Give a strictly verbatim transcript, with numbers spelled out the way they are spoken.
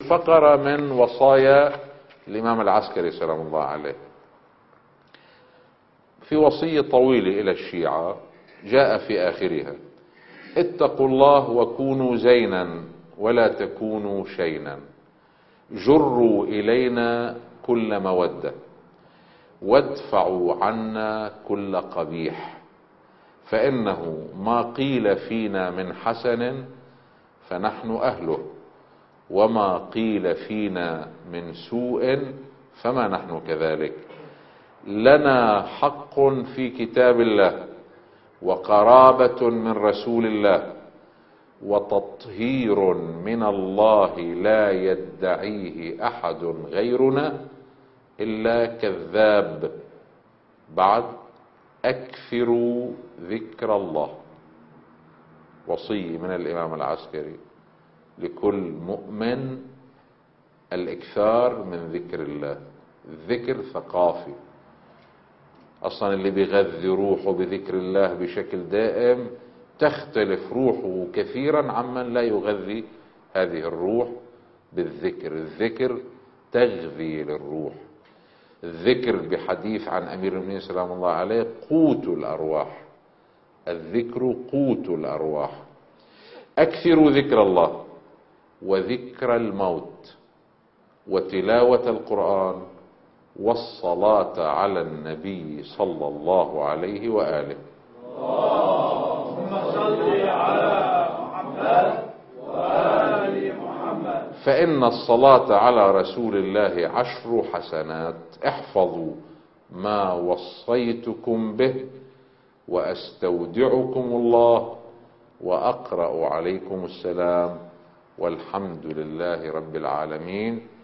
فقرة من وصايا الإمام العسكري سلام الله عليه. في وصية طويلة إلى الشيعة جاء في آخرها: اتقوا الله وكونوا زينا ولا تكونوا شينا، جروا إلينا كل مودة، وادفعوا عنا كل قبيح، فإنه ما قيل فينا من حسن فنحن أهله، وما قيل فينا من سوء فما نحن كذلك. لنا حق في كتاب الله، وقرابة من رسول الله، وتطهير من الله لا يدعيه أحد غيرنا إلا كذاب. بعد: أكثروا ذكر الله. وصية من الإمام العسكري لكل مؤمن: الإكثار من ذكر الله. الذكر ثقافي أصلا، اللي بيغذي روحه بذكر الله بشكل دائم تختلف روحه كثيرا عمن لا يغذي هذه الروح بالذكر. الذكر تغذية للروح. الذكر بحديث عن أمير المؤمنين سلام الله عليه: قوت الأرواح. الذكر قوت الأرواح. أكثروا ذكر الله وذكر الموت وتلاوة القرآن والصلاة على النبي صلى الله عليه وآله. اللهم صل على محمد وآل محمد. فإن الصلاة على رسول الله عشر حسنات. احفظوا ما وصيتكم به وأستودعكم الله وأقرأ عليكم السلام، والحمد لله رب العالمين.